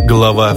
Глава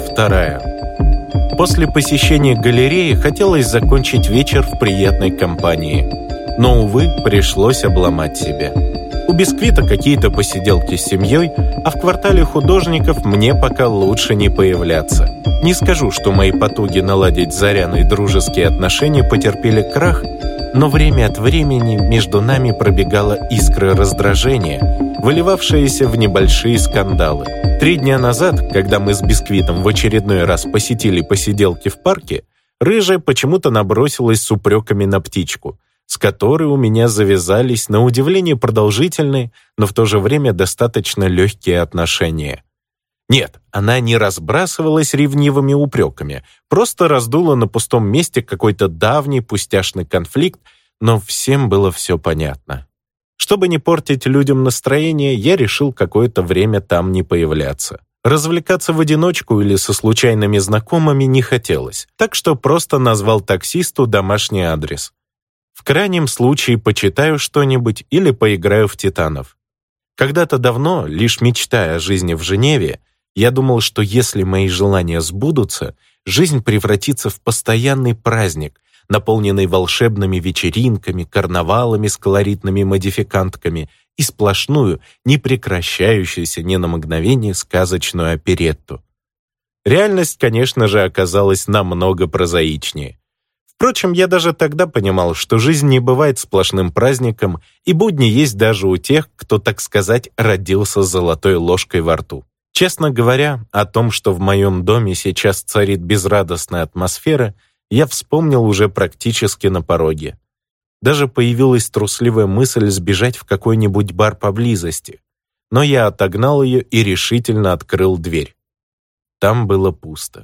2. После посещения галереи хотелось закончить вечер в приятной компании. Но, увы, пришлось обломать себя. У Бисквита какие-то посиделки с семьей, а в квартале художников мне пока лучше не появляться. Не скажу, что мои потуги наладить с Заряной дружеские отношения потерпели крах, но время от времени между нами пробегала искра раздражения, выливавшаяся в небольшие скандалы. 3 дня назад, когда мы с Бисквитом в очередной раз посетили посиделки в парке, Рыжая почему-то набросилась с упреками на птичку, с которой у меня завязались, на удивление, продолжительные, но в то же время достаточно легкие отношения. Нет, она не разбрасывалась ревнивыми упреками, просто раздула на пустом месте какой-то давний пустяшный конфликт, но всем было все понятно. Чтобы не портить людям настроение, я решил какое-то время там не появляться. Развлекаться в одиночку или со случайными знакомыми не хотелось, так что просто назвал таксисту домашний адрес. В крайнем случае почитаю что-нибудь или поиграю в «Титанов». Когда-то давно, лишь мечтая о жизни в Женеве, я думал, что если мои желания сбудутся, жизнь превратится в постоянный праздник, наполненный волшебными вечеринками, карнавалами с колоритными модификантками и сплошную, не прекращающуюся ни на мгновение сказочную оперетту. Реальность, конечно же, оказалась намного прозаичнее. Впрочем, я даже тогда понимал, что жизнь не бывает сплошным праздником, и будни есть даже у тех, кто, так сказать, родился с золотой ложкой во рту. Честно говоря, о том, что в моем доме сейчас царит безрадостная атмосфера, я вспомнил уже практически на пороге. Даже появилась трусливая мысль сбежать в какой-нибудь бар поблизости, но я отогнал ее и решительно открыл дверь. Там было пусто.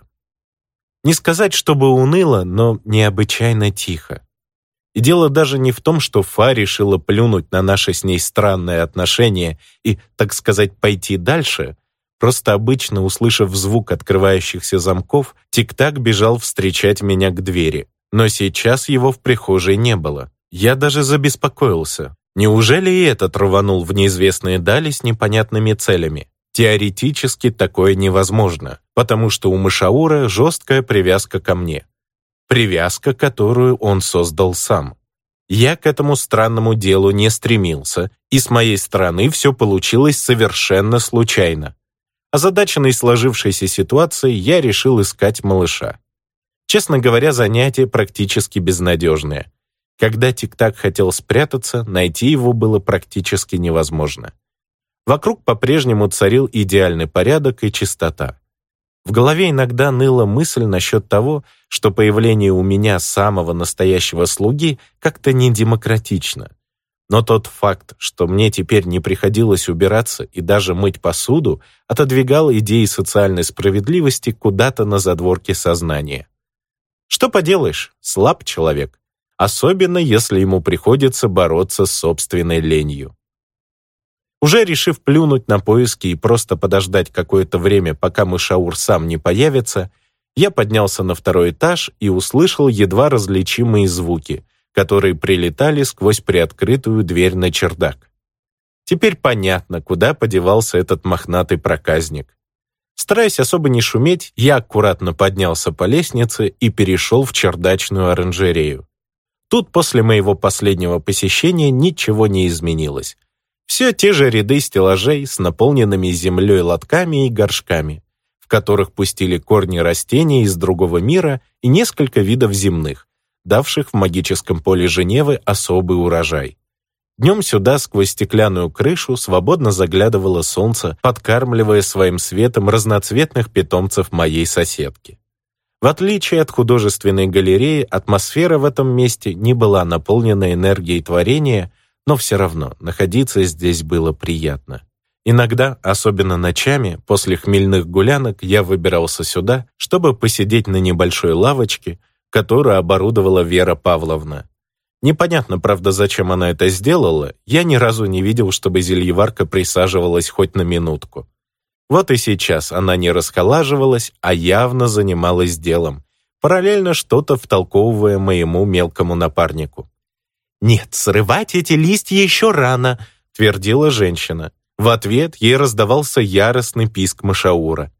Не сказать, чтобы уныло, но необычайно тихо. И дело даже не в том, что Фа решила плюнуть на наши с ней странные отношения и, так сказать, пойти дальше. Просто обычно, услышав звук открывающихся замков, Тик-Так бежал встречать меня к двери. Но сейчас его в прихожей не было. Я даже забеспокоился. Неужели и этот рванул в неизвестные дали с непонятными целями? Теоретически такое невозможно, потому что у Мышаура жесткая привязка ко мне. Привязка, которую он создал сам. Я к этому странному делу не стремился, и с моей стороны все получилось совершенно случайно. Озадаченный сложившейся ситуацией, я решил искать малыша. Честно говоря, занятие практически безнадежное. Когда Тик-Так хотел спрятаться, найти его было практически невозможно. Вокруг по-прежнему царил идеальный порядок и чистота. В голове иногда ныла мысль насчет того, что появление у меня самого настоящего слуги как-то недемократично. Но тот факт, что мне теперь не приходилось убираться и даже мыть посуду, отодвигал идеи социальной справедливости куда-то на задворке сознания. Что поделаешь, слаб человек, особенно если ему приходится бороться с собственной ленью. Уже решив плюнуть на поиски и просто подождать какое-то время, пока Мышаур сам не появится, я поднялся на 2-й этаж и услышал едва различимые звуки, которые прилетали сквозь приоткрытую дверь на чердак. Теперь понятно, куда подевался этот мохнатый проказник. Стараясь особо не шуметь, я аккуратно поднялся по лестнице и перешел в чердачную оранжерею. Тут после моего последнего посещения ничего не изменилось. Все те же ряды стеллажей с наполненными землей лотками и горшками, в которых пустили корни растений из другого мира и несколько видов земных, давших в магическом поле Женевы особый урожай. Днем сюда сквозь стеклянную крышу свободно заглядывало солнце, подкармливая своим светом разноцветных питомцев моей соседки. В отличие от художественной галереи, атмосфера в этом месте не была наполнена энергией творения, но все равно находиться здесь было приятно. Иногда, особенно ночами, после хмельных гулянок, я выбирался сюда, чтобы посидеть на небольшой лавочке, которую оборудовала Вера Павловна. Непонятно, правда, зачем она это сделала, я ни разу не видел, чтобы зельеварка присаживалась хоть на минутку. Вот и сейчас она не расхолаживалась, а явно занималась делом, параллельно что-то втолковывая моему мелкому напарнику. «Нет, срывать эти листья еще рано», — твердила женщина. В ответ ей раздавался яростный писк Мышаура.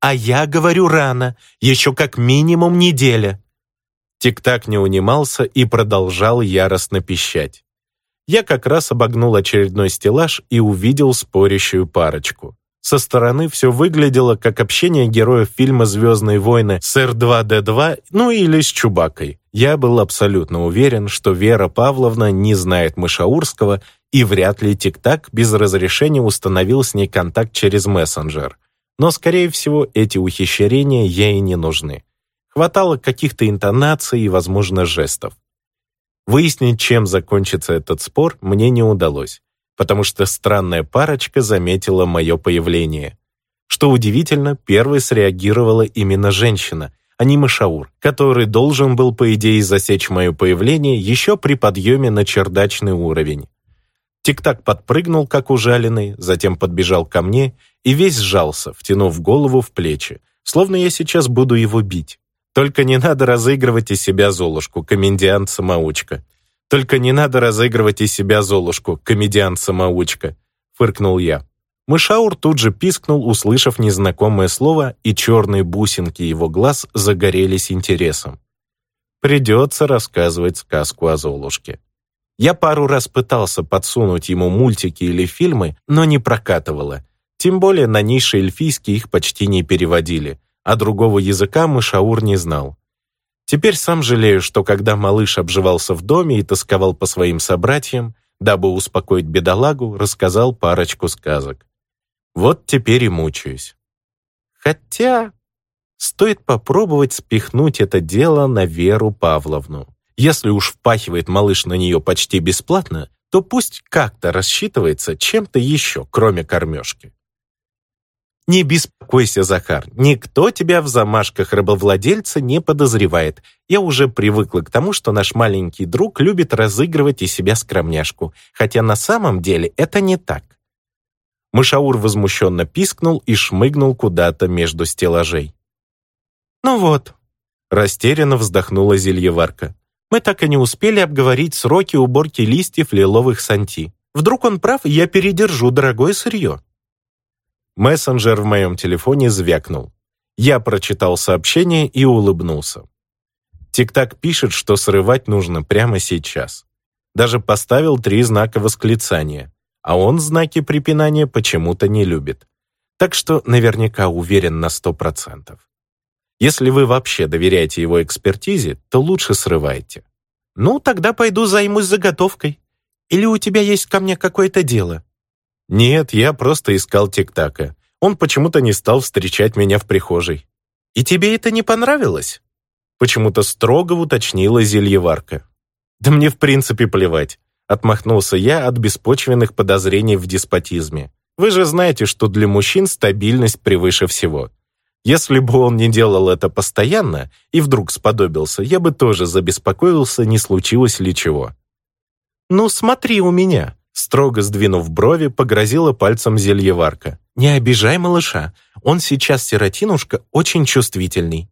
А я говорю рано, еще как минимум неделя. Тик-так не унимался и продолжал яростно пищать. Я как раз обогнул очередной стеллаж и увидел спорящую парочку. Со стороны все выглядело как общение героев фильма «Звездные войны» с R2-D2, ну или с Чубакой. Я был абсолютно уверен, что Вера Павловна не знает Мышаурского, и вряд ли Тик-так без разрешения установил с ней контакт через мессенджер. Но, скорее всего, эти ухищрения ей не нужны. Хватало каких-то интонаций и, возможно, жестов. Выяснить, чем закончится этот спор, мне не удалось, потому что странная парочка заметила мое появление. Что удивительно, первой среагировала именно женщина, а не Мышаур, который должен был, по идее, засечь мое появление еще при подъеме на чердачный уровень. Тик-так подпрыгнул, как ужаленный, затем подбежал ко мне и весь сжался, втянув голову в плечи, словно я сейчас буду его бить. Только не надо разыгрывать из себя Золушку, комедиант-самоучка. Только не надо разыгрывать из себя Золушку, комедиант-самоучка, фыркнул я. Мышаур тут же пискнул, услышав незнакомое слово, и черные бусинки его глаз загорелись интересом. Придется рассказывать сказку о Золушке. Я пару раз пытался подсунуть ему мультики или фильмы, но не прокатывало. Тем более на низший эльфийский их почти не переводили, а другого языка Мышаур не знал. Теперь сам жалею, что когда малыш обживался в доме и тосковал по своим собратьям, дабы успокоить бедолагу, рассказал парочку сказок. Вот теперь и мучаюсь. Хотя стоит попробовать спихнуть это дело на Веру Павловну. Если уж впахивает малыш на нее почти бесплатно, то пусть как-то рассчитывается чем-то еще, кроме кормежки. Не беспокойся, Захар, никто тебя в замашках рабовладельца не подозревает. Я уже привыкла к тому, что наш маленький друг любит разыгрывать из себя скромняшку, хотя на самом деле это не так. Мышаур возмущенно пискнул и шмыгнул куда-то между стеллажей. «Ну вот», — растерянно вздохнула зельеварка, «мы так и не успели обговорить сроки уборки листьев лиловых санти. Вдруг он прав, и я передержу дорогое сырье». Мессенджер в моем телефоне звякнул. Я прочитал сообщение и улыбнулся. Тик-так пишет, что срывать нужно прямо сейчас. Даже поставил 3 знака восклицания, а он знаки препинания почему-то не любит. Так что наверняка уверен на 100%. Если вы вообще доверяете его экспертизе, то лучше срывайте. «Ну, тогда пойду займусь заготовкой. Или у тебя есть ко мне какое-то дело?» «Нет, я просто искал Тик-така. Он почему-то не стал встречать меня в прихожей». «И тебе это не понравилось?» Почему-то строго уточнила зельеварка. «Да мне в принципе плевать», — отмахнулся я от беспочвенных подозрений в деспотизме. «Вы же знаете, что для мужчин стабильность превыше всего. Если бы он не делал это постоянно и вдруг сподобился, я бы тоже забеспокоился, не случилось ли чего». «Ну, смотри у меня», — строго сдвинув брови, погрозила пальцем зельеварка. «Не обижай малыша, он сейчас, сиротинушка, очень чувствительный».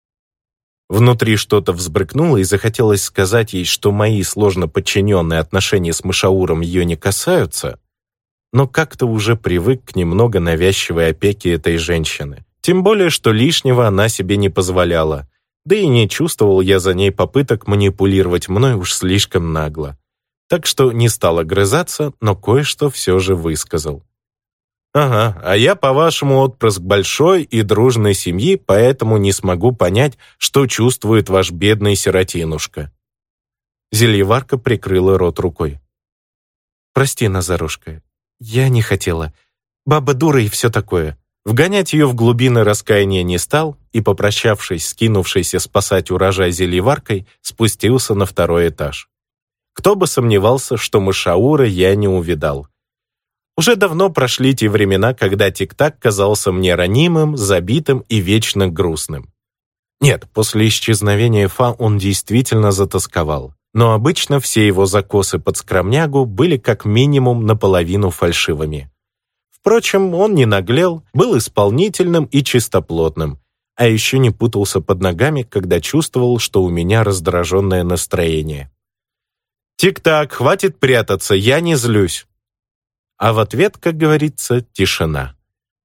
Внутри что-то взбрыкнуло и захотелось сказать ей, что мои сложно подчиненные отношения с Мышауром ее не касаются, но как-то уже привык к немного навязчивой опеке этой женщины. Тем более, что лишнего она себе не позволяла, да и не чувствовал я за ней попыток манипулировать мной уж слишком нагло. Так что не стал огрызаться, но кое-что все же высказал. «Ага, а я, по-вашему, отпрыск большой и дружной семьи, поэтому не смогу понять, что чувствует ваш бедный сиротинушка». Зельеварка прикрыла рот рукой. «Прости, Назарушка, я не хотела. Баба дура и все такое». Вгонять ее в глубины раскаяния не стал и, попрощавшись, скинувшийся спасать урожай зельеваркой, спустился на 2-й этаж. Кто бы сомневался, что Мышаура я не увидал. Уже давно прошли те времена, когда Тик-так казался мне ранимым, забитым и вечно грустным. Нет, после исчезновения Фа он действительно затосковал, но обычно все его закосы под скромнягу были как минимум наполовину фальшивыми. Впрочем, он не наглел, был исполнительным и чистоплотным, а еще не путался под ногами, когда чувствовал, что у меня раздраженное настроение. «Тик-так, хватит прятаться, я не злюсь». А в ответ, как говорится, тишина.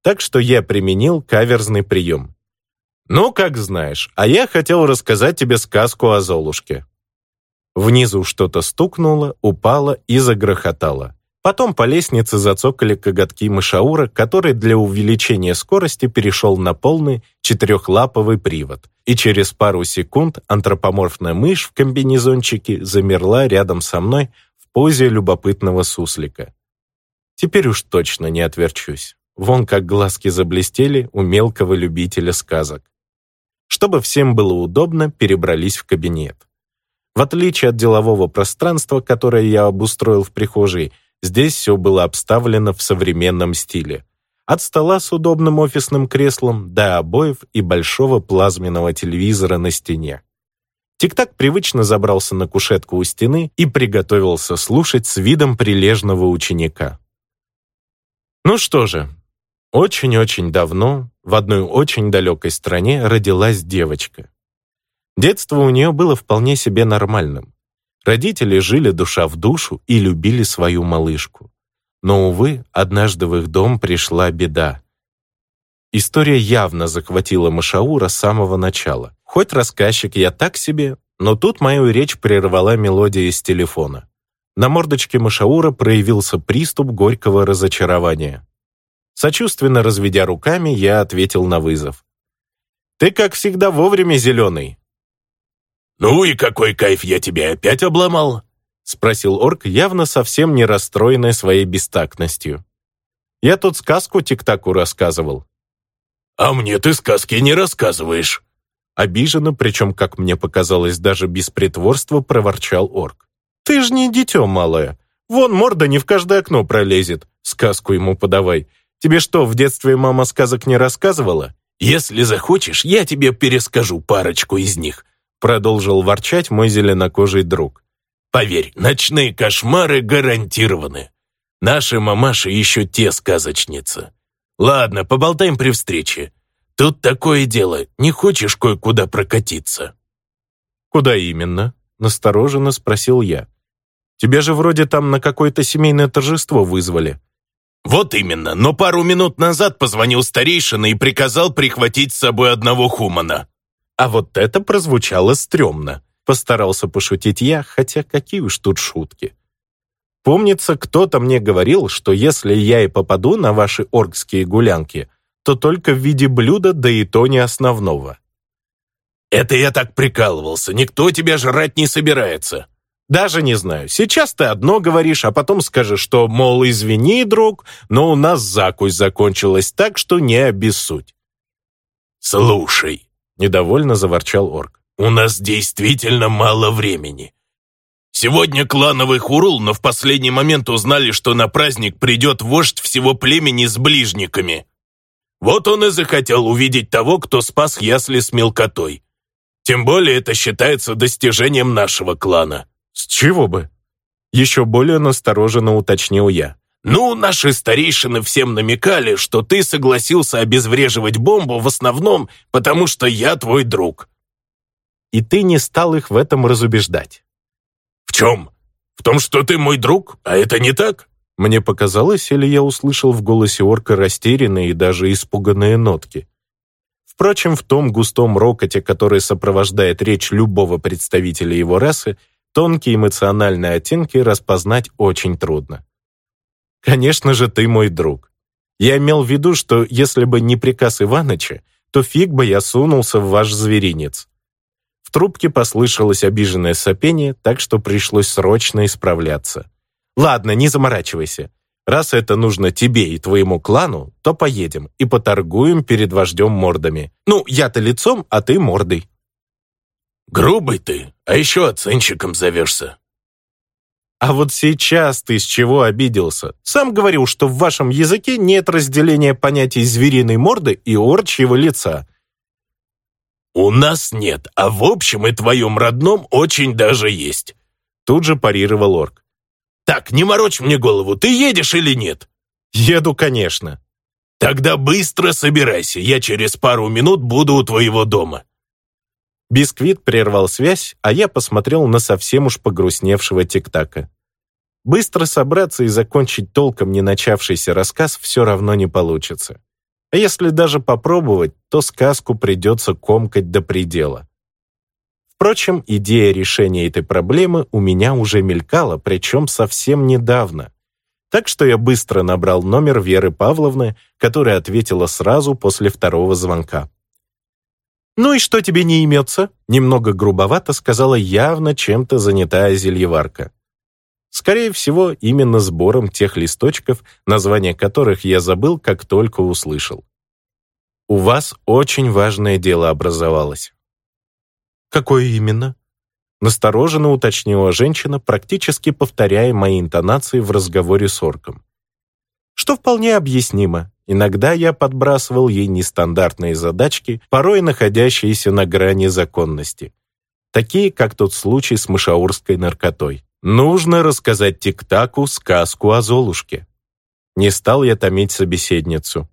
так что я применил каверзный прием. «Ну, как знаешь, а я хотел рассказать тебе сказку о Золушке». Внизу что-то стукнуло, упало и загрохотало. Потом по лестнице зацокали коготки мышаура, который для увеличения скорости перешел на полный четырехлаповый привод. И через пару секунд антропоморфная мышь в комбинезончике замерла рядом со мной в позе любопытного суслика. Теперь уж точно не отверчусь. Вон как глазки заблестели у мелкого любителя сказок. Чтобы всем было удобно, перебрались в кабинет. В отличие от делового пространства, которое я обустроил в прихожей, здесь все было обставлено в современном стиле. От стола с удобным офисным креслом до обоев и большого плазменного телевизора на стене. Тик-так привычно забрался на кушетку у стены и приготовился слушать с видом прилежного ученика. Ну что же, очень-очень давно в одной очень далекой стране родилась девочка. Детство у нее было вполне себе нормальным. Родители жили душа в душу и любили свою малышку. Но, увы, однажды в их дом пришла беда. История явно захватила мышаура с самого начала. Хоть рассказчик я так себе, но тут мою речь прервала мелодия из телефона. На мордочке мышаура проявился приступ горького разочарования. Сочувственно разведя руками, я ответил на вызов. «Ты, как всегда, вовремя, Зеленый». «Ну и какой кайф, я тебя опять обломал?» — спросил орк, явно совсем не расстроенный своей бестактностью. «Я тут сказку Тик-таку рассказывал». «А мне ты сказки не рассказываешь». Обиженно, причем, как мне показалось, даже без притворства, проворчал орк. «Ты ж не дитё малое. Вон морда не в каждое окно пролезет. Сказку ему подавай. Тебе что, в детстве мама сказок не рассказывала?» «Если захочешь, я тебе перескажу парочку из них», продолжил ворчать мой зеленокожий друг. «Поверь, ночные кошмары гарантированы. Наши мамаши еще те сказочницы. Ладно, поболтаем при встрече. Тут такое дело, не хочешь кое-куда прокатиться?» «Куда именно?» — настороженно спросил я. «Тебя же вроде там на какое-то семейное торжество вызвали». «Вот именно, но пару минут назад позвонил старейшина и приказал прихватить с собой одного хумана». А вот это прозвучало стрёмно. Постарался пошутить я, хотя какие уж тут шутки. Помнится, кто-то мне говорил, что если я и попаду на ваши оркские гулянки, то только в виде блюда, да и то не основного. «Это я так прикалывался, никто тебя жрать не собирается». «Даже не знаю. Сейчас ты одно говоришь, а потом скажешь, что, мол, извини, друг, но у нас закусь закончилась, так что не обессудь». «Слушай», — недовольно заворчал орк, «у нас действительно мало времени. Сегодня клановый хурул, но в последний момент узнали, что на праздник придет вождь всего племени с ближниками. Вот он и захотел увидеть того, кто спас ясли с мелкотой. Тем более это считается достижением нашего клана». «С чего бы?» Еще более настороженно уточнил я. «Ну, наши старейшины всем намекали, что ты согласился обезвреживать бомбу в основном, потому что я твой друг». «И ты не стал их в этом разубеждать?» «В чем? В том, что ты мой друг? А это не так?» Мне показалось, или я услышал в голосе орка растерянные и даже испуганные нотки. Впрочем, в том густом рокоте, который сопровождает речь любого представителя его расы, тонкие эмоциональные оттенки распознать очень трудно. «Конечно же, ты мой друг. Я имел в виду, что если бы не приказ Иваныча, то фиг бы я сунулся в ваш зверинец». В трубке послышалось обиженное сопение, так что пришлось срочно исправляться. «Ладно, не заморачивайся. Раз это нужно тебе и твоему клану, то поедем и поторгуем перед вождем мордами. Ну, я-то лицом, а ты мордой». «Грубый ты, а еще оценщиком зовешься». «А вот сейчас ты с чего обиделся? Сам говорил, что в вашем языке нет разделения понятий звериной морды и орчьего лица». «У нас нет, а в общем и твоем родном очень даже есть», тут же парировал орк. «Так, не морочь мне голову, ты едешь или нет?» «Еду, конечно». «Тогда быстро собирайся, я через пару минут буду у твоего дома». Бисквит прервал связь, а я посмотрел на совсем уж погрустневшего Тик-така. Быстро собраться и закончить толком не начавшийся рассказ все равно не получится. А если даже попробовать, то сказку придется комкать до предела. Впрочем, идея решения этой проблемы у меня уже мелькала, причем совсем недавно. Так что я быстро набрал номер Веры Павловны, которая ответила сразу после второго звонка. «Ну и что тебе не имется?» Немного грубовато сказала явно чем-то занятая зельеварка. Скорее всего, именно сбором тех листочков, название которых я забыл, как только услышал. «У вас очень важное дело образовалось». «Какое именно?» Настороженно уточнила женщина, практически повторяя мои интонации в разговоре с орком. Что вполне объяснимо. Иногда я подбрасывал ей нестандартные задачки, порой находящиеся на грани законности. Такие, как тот случай с мышаурской наркотой. Нужно рассказать Тик-Таку сказку о Золушке. Не стал я томить собеседницу.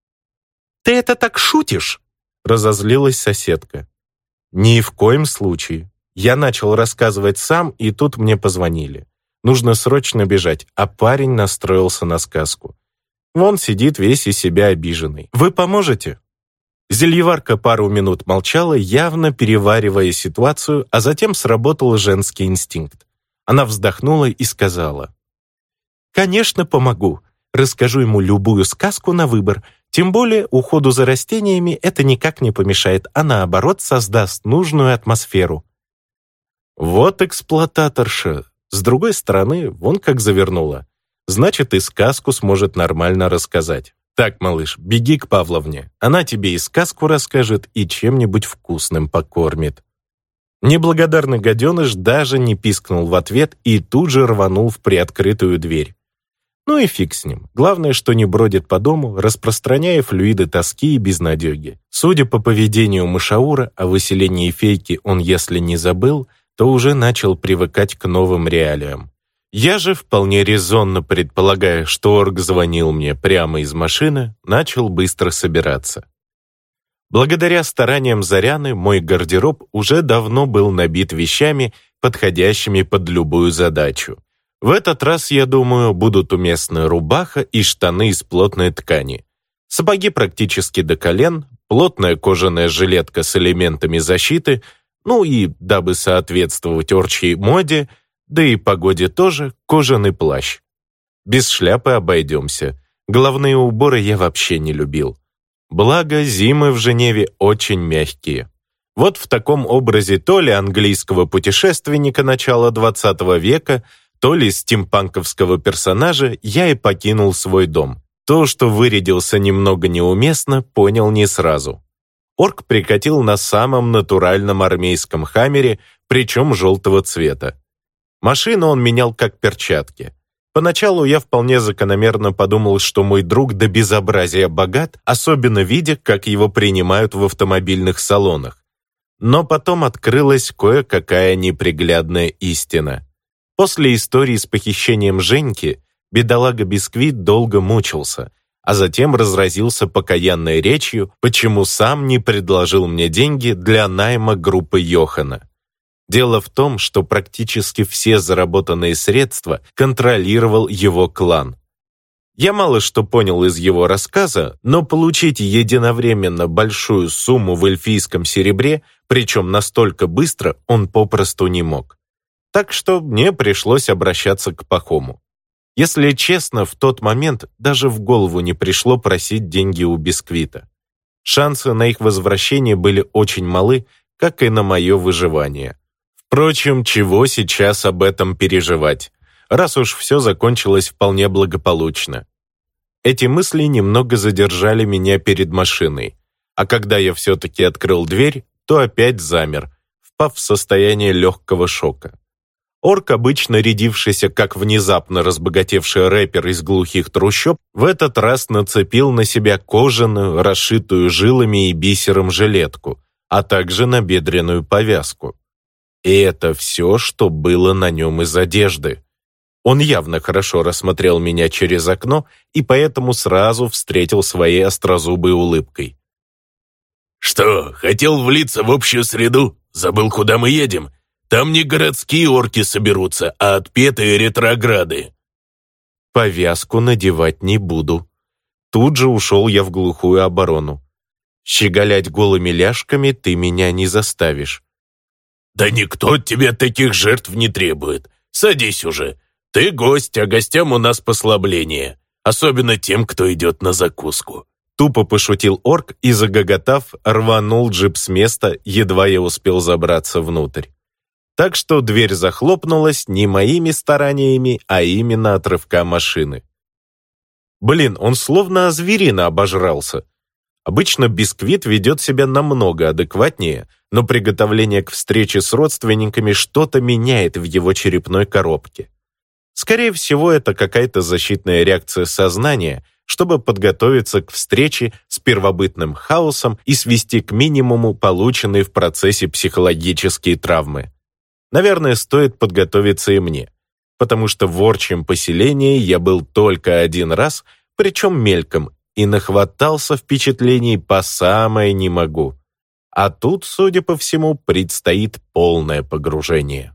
«Ты это так шутишь?» — разозлилась соседка. «Ни в коем случае. Я начал рассказывать сам, и тут мне позвонили. Нужно срочно бежать, а парень настроился на сказку. Вон сидит весь из себя обиженный. Вы поможете?» Зельеварка пару минут молчала, явно переваривая ситуацию, а затем сработал женский инстинкт. Она вздохнула и сказала: «Конечно, помогу. Расскажу ему любую сказку на выбор. Тем более уходу за растениями это никак не помешает, а наоборот создаст нужную атмосферу». Вот эксплуататорша. С другой стороны, вон как завернула. Значит, и сказку сможет нормально рассказать. Так, малыш, беги к Павловне. Она тебе и сказку расскажет, и чем-нибудь вкусным покормит. Неблагодарный гаденыш даже не пискнул в ответ и тут же рванул в приоткрытую дверь. Ну и фиг с ним. Главное, что не бродит по дому, распространяя флюиды тоски и безнадеги. Судя по поведению мышаура, о выселении фейки он, если не забыл, то уже начал привыкать к новым реалиям. Я же, вполне резонно предполагая, что орк звонил мне прямо из машины, начал быстро собираться. Благодаря стараниям Заряны мой гардероб уже давно был набит вещами, подходящими под любую задачу. В этот раз, я думаю, будут уместны рубаха и штаны из плотной ткани, сапоги практически до колен, плотная кожаная жилетка с элементами защиты, ну и, дабы соответствовать орчьей моде, да и погоде тоже, кожаный плащ. Без шляпы обойдемся. Головные уборы я вообще не любил. Благо, зимы в Женеве очень мягкие. Вот в таком образе то ли английского путешественника начала XX века, то ли стимпанковского персонажа я и покинул свой дом. То, что вырядился немного неуместно, понял не сразу. Орк прикатил на самом натуральном армейском хаммере, причем желтого цвета. Машину он менял как перчатки. Поначалу я вполне закономерно подумал, что мой друг до безобразия богат, особенно видя, как его принимают в автомобильных салонах. Но потом открылась кое-какая неприглядная истина. После истории с похищением Женьки бедолага Бисквит долго мучился, а затем разразился покаянной речью, почему сам не предложил мне деньги для найма группы Йохана. Дело в том, что практически все заработанные средства контролировал его клан. Я мало что понял из его рассказа, но получить единовременно большую сумму в эльфийском серебре, причем настолько быстро, он попросту не мог. Так что мне пришлось обращаться к Пахому. Если честно, в тот момент даже в голову не пришло просить деньги у Бисквита. Шансы на их возвращение были очень малы, как и на мое выживание. Впрочем, чего сейчас об этом переживать, раз уж все закончилось вполне благополучно. Эти мысли немного задержали меня перед машиной, а когда я все-таки открыл дверь, то опять замер, впав в состояние легкого шока. Орк, обычно рядившийся как внезапно разбогатевший рэпер из глухих трущоб, в этот раз нацепил на себя кожаную, расшитую жилами и бисером жилетку, а также набедренную повязку. И это все, что было на нем из одежды. Он явно хорошо рассмотрел меня через окно и поэтому сразу встретил своей острозубой улыбкой. «Что, хотел влиться в общую среду? Забыл, куда мы едем? Там не городские орки соберутся, а отпетые ретрограды». «Повязку надевать не буду». Тут же ушел я в глухую оборону. Щеголять голыми ляжками ты меня не заставишь. «Да никто от тебя таких жертв не требует. Садись уже. Ты гость, а гостям у нас послабление. Особенно тем, кто идет на закуску». Тупо пошутил орк и, загоготав, рванул джип с места, едва я успел забраться внутрь. Так что дверь захлопнулась не моими стараниями, а именно от рывка машины. Блин, он словно зверина обожрался. Обычно бисквит ведет себя намного адекватнее, но приготовление к встрече с родственниками что-то меняет в его черепной коробке. Скорее всего, это какая-то защитная реакция сознания, чтобы подготовиться к встрече с первобытным хаосом и свести к минимуму полученные в процессе психологические травмы. Наверное, стоит подготовиться и мне, потому что в орчьем поселении я был только один раз, причем мельком, и нахватался впечатлений по самое не могу. А тут, судя по всему, предстоит полное погружение.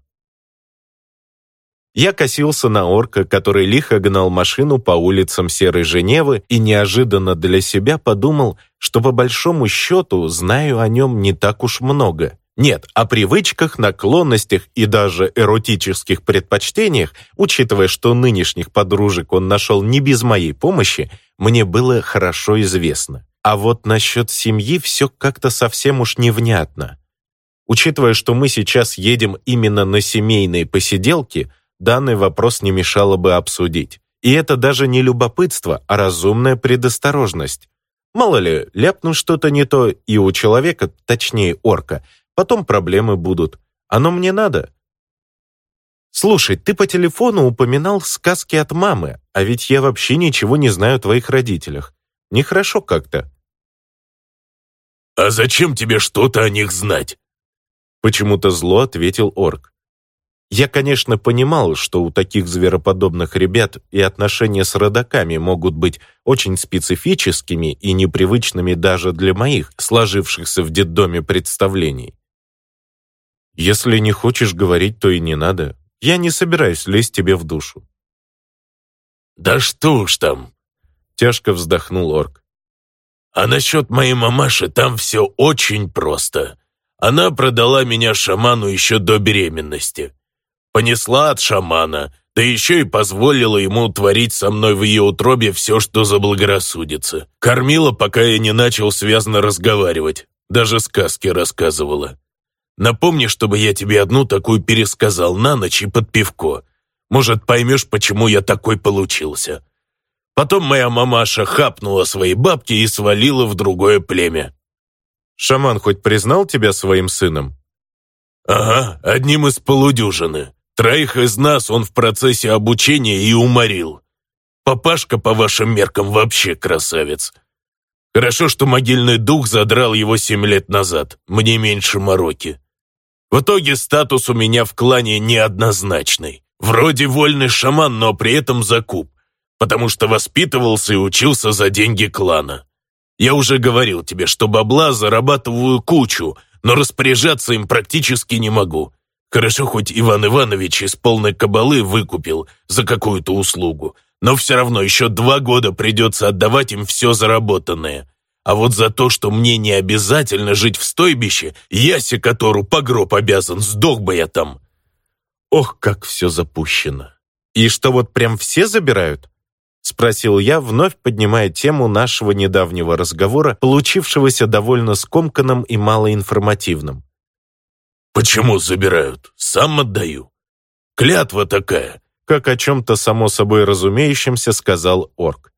Я косился на орка, который лихо гнал машину по улицам Серой Женевы, и неожиданно для себя подумал, что по большому счету знаю о нем не так уж много. Нет, о привычках, наклонностях и даже эротических предпочтениях, учитывая, что нынешних подружек он нашел не без моей помощи, мне было хорошо известно. А вот насчет семьи все как-то совсем уж невнятно. Учитывая, что мы сейчас едем именно на семейные посиделки, данный вопрос не мешало бы обсудить. И это даже не любопытство, а разумная предосторожность. Мало ли, ляпну что-то не то, и у человека, точнее орка, потом проблемы будут. Оно мне надо? Слушай, ты по телефону упоминал сказки от мамы, а ведь я вообще ничего не знаю о твоих родителях. Нехорошо как-то. «А зачем тебе что-то о них знать?» Почему-то зло ответил орк. Я, конечно, понимал, что у таких звероподобных ребят и отношения с родаками могут быть очень специфическими и непривычными даже для моих, сложившихся в детдоме представлений. Если не хочешь говорить, то и не надо. Я не собираюсь лезть тебе в душу. «Да что уж там!» — тяжко вздохнул орк. «А насчет моей мамаши там все очень просто. Она продала меня шаману еще до беременности. Понесла от шамана, да еще и позволила ему творить со мной в ее утробе все, что заблагорассудится. Кормила, пока я не начал связно разговаривать, даже сказки рассказывала. Напомни, чтобы я тебе одну такую пересказал на ночь и под пивко. Может, поймешь, почему я такой получился. Потом моя мамаша хапнула свои бабки и свалила в другое племя». «Шаман хоть признал тебя своим сыном?» «Ага, одним из полудюжины. 3 из нас он в процессе обучения и уморил. Папашка, по вашим меркам, вообще красавец. Хорошо, что могильный дух задрал его 7 лет назад, мне меньше мороки. В итоге статус у меня в клане неоднозначный. Вроде вольный шаман, но при этом закуп, потому что воспитывался и учился за деньги клана. Я уже говорил тебе, что бабла зарабатываю кучу, но распоряжаться им практически не могу. Хорошо, хоть Иван Иванович из полной кабалы выкупил за какую-то услугу, но все равно еще 2 года придется отдавать им все заработанное. А вот за то, что мне не обязательно жить в стойбище, я секатору по гроб обязан, сдох бы я там». Ох, как все запущено. И что, вот прям все забирают? Спросил я, вновь поднимая тему нашего недавнего разговора, получившегося довольно скомканным и малоинформативным. «Почему забирают? Сам отдаю. Клятва такая», как о чем-то само собой разумеющемся сказал орк.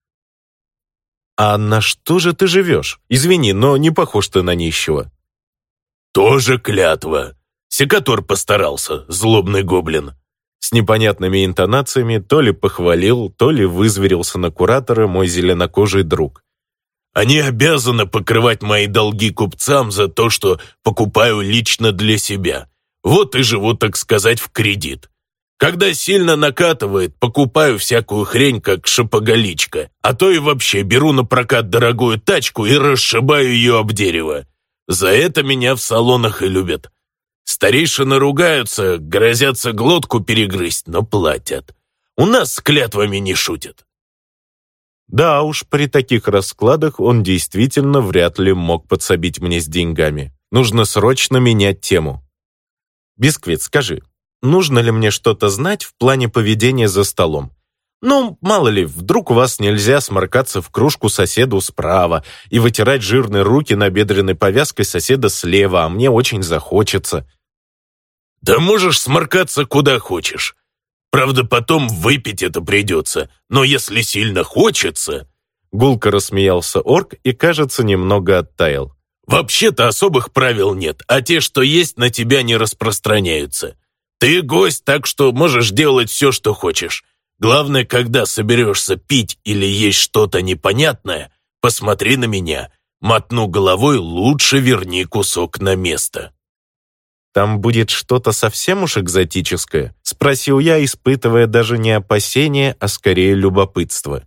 «А на что же ты живешь? Извини, но не похож ты на нищего». «Тоже клятва. Секатор постарался, злобный гоблин». С непонятными интонациями то ли похвалил, то ли вызверился на куратора мой зеленокожий друг. «Они обязаны покрывать мои долги купцам за то, что покупаю лично для себя. Вот и живу, так сказать, в кредит. Когда сильно накатывает, покупаю всякую хрень, как шопоголичка, а то и вообще беру на прокат дорогую тачку и расшибаю ее об дерево. За это меня в салонах и любят. Старейшины ругаются, грозятся глотку перегрызть, но платят. У нас с клятвами не шутят». Да уж, при таких раскладах он действительно вряд ли мог подсобить мне с деньгами. Нужно срочно менять тему. Бисквит, скажи, нужно ли мне что-то знать в плане поведения за столом? Ну, мало ли, вдруг у вас нельзя сморкаться в кружку соседу справа и вытирать жирные руки набедренной повязкой соседа слева, а мне очень захочется. Да можешь сморкаться куда хочешь. Правда, потом выпить это придется, но если сильно хочется...» Гулко рассмеялся орк и, кажется, немного оттаял. «Вообще-то особых правил нет, а те, что есть, на тебя не распространяются. Ты гость, так что можешь делать все, что хочешь. Главное, когда соберешься пить или есть что-то непонятное, посмотри на меня. Мотну головой, лучше верни кусок на место». «Там будет что-то совсем уж экзотическое?» — спросил я, испытывая даже не опасение, а скорее любопытство.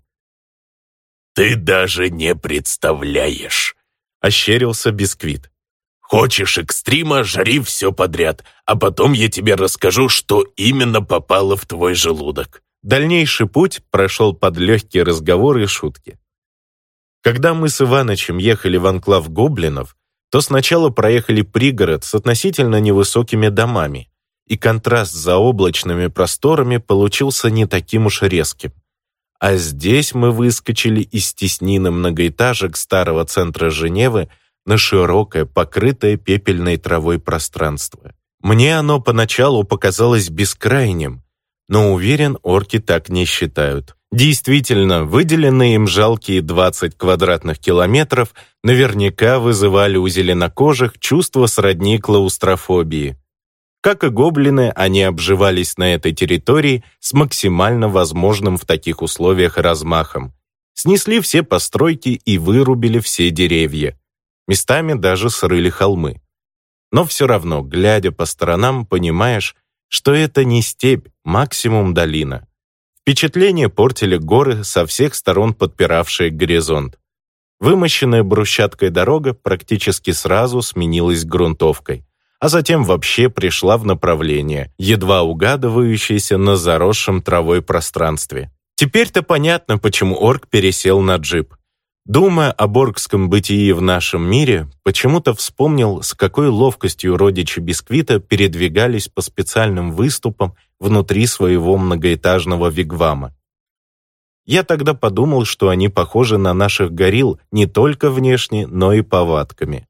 «Ты даже не представляешь», — ощерился Бисквит. «Хочешь экстрима, жри все подряд, а потом я тебе расскажу, что именно попало в твой желудок». Дальнейший путь прошел под легкие разговоры и шутки. Когда мы с Иванычем ехали в анклав гоблинов, то сначала проехали пригород с относительно невысокими домами, и контраст с заоблачными просторами получился не таким уж резким. А здесь мы выскочили из теснины многоэтажек старого центра Женевы на широкое, покрытое пепельной травой пространство. Мне оно поначалу показалось бескрайним, но, уверен, орки так не считают. Действительно, выделенные им жалкие 20 квадратных километров наверняка вызывали у зеленокожих чувство сродни клаустрофобии. Как и гоблины, они обживались на этой территории с максимально возможным в таких условиях размахом. Снесли все постройки и вырубили все деревья. Местами даже срыли холмы. Но все равно, глядя по сторонам, понимаешь, что это не степь, максимум долина. Впечатление портили горы, со всех сторон подпиравшие горизонт. Вымощенная брусчаткой дорога практически сразу сменилась грунтовкой, а затем вообще пришла в направление, едва угадывающееся на заросшем травой пространстве. Теперь-то понятно, почему орк пересел на джип. Думая об оркском бытии в нашем мире, почему-то вспомнил, с какой ловкостью родичи Бисквита передвигались по специальным выступам внутри своего многоэтажного вигвама. Я тогда подумал, что они похожи на наших горилл не только внешне, но и повадками.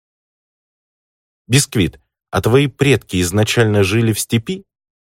Бисквит, а твои предки изначально жили в степи?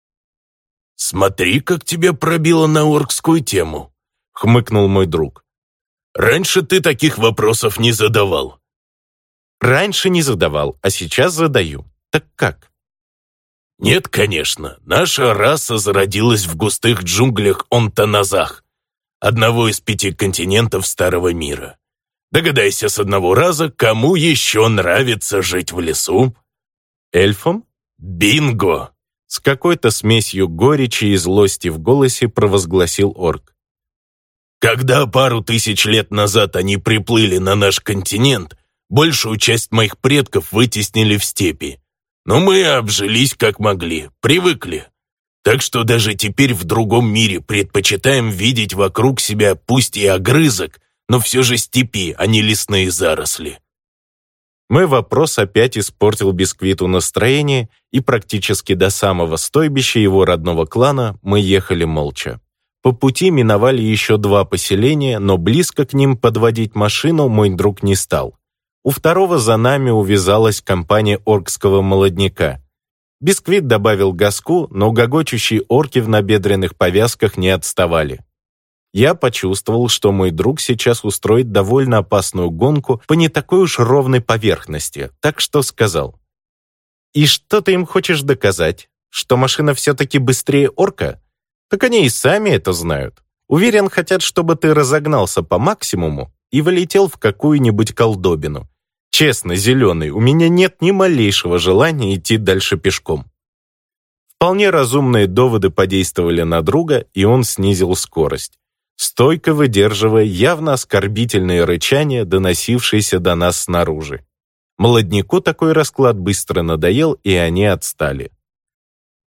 «Смотри, как тебя пробило на оркскую тему», — хмыкнул мой друг. «Раньше ты таких вопросов не задавал». «Раньше не задавал, а сейчас задаю. Так как?» «Нет, конечно. Наша раса зародилась в густых джунглях Онтаназах, одного из 5 континентов Старого мира. Догадайся с одного раза, кому еще нравится жить в лесу?» «Эльфам?» «Бинго!» С какой-то смесью горечи и злости в голосе провозгласил орк. «Когда пару тысяч лет назад они приплыли на наш континент, большую часть моих предков вытеснили в степи. Но мы обжились как могли, привыкли. Так что даже теперь в другом мире предпочитаем видеть вокруг себя пусть и огрызок, но все же степи, а не лесные заросли». Мой вопрос опять испортил Бисквиту настроение, и практически до самого стойбища его родного клана мы ехали молча. По пути миновали еще 2 поселения, но близко к ним подводить машину мой друг не стал. У второго за нами увязалась компания оркского молодняка. Бисквит добавил газку, но гогочущие орки в набедренных повязках не отставали. Я почувствовал, что мой друг сейчас устроит довольно опасную гонку по не такой уж ровной поверхности, так что сказал: «И что ты им хочешь доказать? Что машина все-таки быстрее орка? Так они и сами это знают. Уверен, хотят, чтобы ты разогнался по максимуму и вылетел в какую-нибудь колдобину. Честно, зеленый, у меня нет ни малейшего желания идти дальше пешком». Вполне разумные доводы подействовали на друга, и он снизил скорость, стойко выдерживая явно оскорбительные рычания, доносившиеся до нас снаружи. Молодняку такой расклад быстро надоел, и они отстали.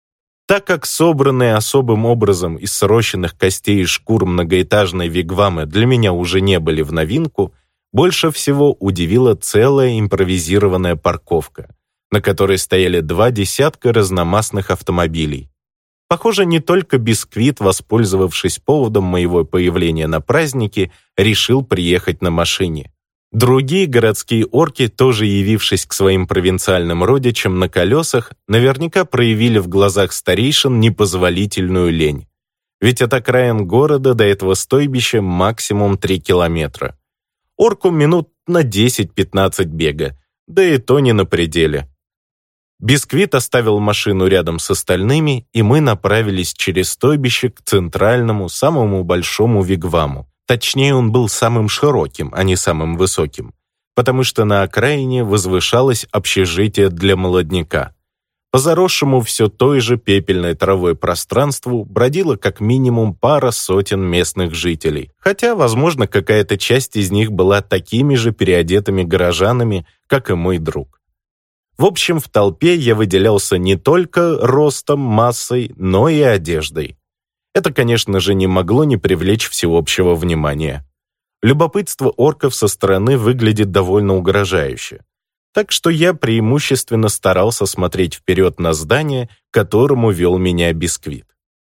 Так как собранные особым образом из срощенных костей и шкур многоэтажные вигвамы для меня уже не были в новинку, больше всего удивила целая импровизированная парковка, на которой стояли 2 десятка разномастных автомобилей. Похоже, не только Бисквит, воспользовавшись поводом моего появления на празднике, решил приехать на машине. Другие городские орки, тоже явившись к своим провинциальным родичам на колесах, наверняка проявили в глазах старейшин непозволительную лень. Ведь от окраин города до этого стойбища максимум 3 километра. Орку минут на 10-15 бега, да и то не на пределе. Бисквит оставил машину рядом с остальными, и мы направились через стойбище к центральному, самому большому вигваму. Точнее, он был самым широким, а не самым высоким, потому что на окраине возвышалось общежитие для молодняка. По заросшему все той же пепельной травой пространству бродила как минимум пара сотен местных жителей, хотя, возможно, какая-то часть из них была такими же переодетыми горожанами, как и мой друг. В общем, в толпе я выделялся не только ростом, массой, но и одеждой. Это, конечно же, не могло не привлечь всеобщего внимания. Любопытство орков со стороны выглядит довольно угрожающе. Так что я преимущественно старался смотреть вперед на здание, к которому вел меня Бисквит.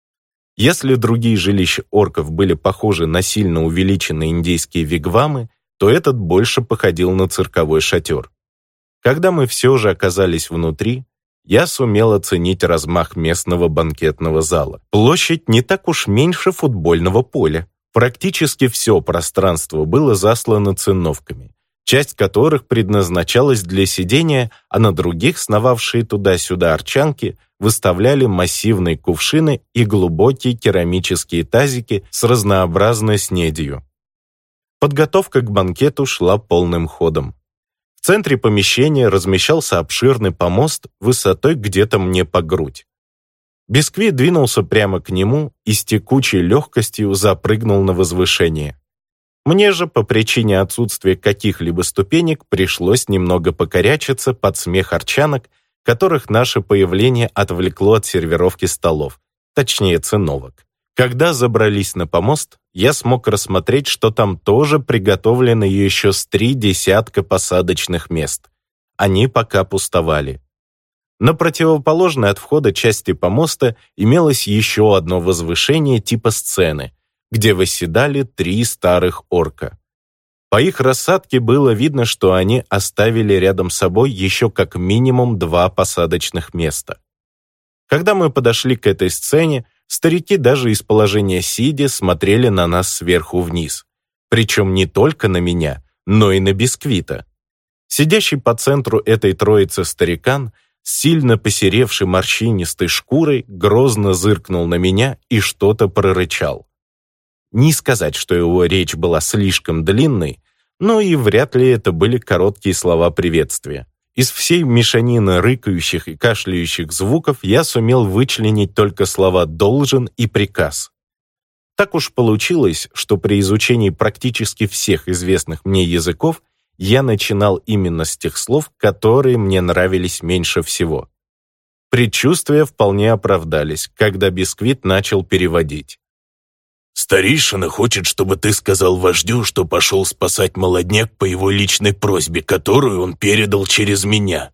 Если другие жилища орков были похожи на сильно увеличенные индейские вигвамы, то этот больше походил на цирковой шатер. Когда мы все же оказались внутри, я сумел оценить размах местного банкетного зала. Площадь не так уж меньше футбольного поля. Практически все пространство было заслано циновками, часть которых предназначалась для сидения, а на других сновавшие туда-сюда арчанки выставляли массивные кувшины и глубокие керамические тазики с разнообразной снедью. Подготовка к банкету шла полным ходом. В центре помещения размещался обширный помост высотой где-то мне по грудь. Бисквит двинулся прямо к нему и с текучей легкостью запрыгнул на возвышение. Мне же, по причине отсутствия каких-либо ступенек, пришлось немного покорячиться под смех арчанок, которых наше появление отвлекло от сервировки столов, точнее циновок. Когда забрались на помост, я смог рассмотреть, что там тоже приготовлено еще с 3 десятка посадочных мест. Они пока пустовали. На противоположной от входа части помоста имелось еще одно возвышение типа сцены, где восседали 3 старых орка. По их рассадке было видно, что они оставили рядом с собой еще как минимум 2 посадочных места. Когда мы подошли к этой сцене, старики даже из положения сидя смотрели на нас сверху вниз. Причем не только на меня, но и на Бисквита. Сидящий по центру этой троицы старикан, с сильно посеревшей морщинистой шкурой, грозно зыркнул на меня и что-то прорычал. Не сказать, что его речь была слишком длинной, но и вряд ли это были короткие слова приветствия. Из всей мешанины рыкающих и кашляющих звуков я сумел вычленить только слова «должен» и «приказ». Так уж получилось, что при изучении практически всех известных мне языков я начинал именно с тех слов, которые мне нравились меньше всего. Предчувствия вполне оправдались, когда Бисквит начал переводить. «Старейшина хочет, чтобы ты сказал вождю, что пошел спасать молодняк по его личной просьбе, которую он передал через меня».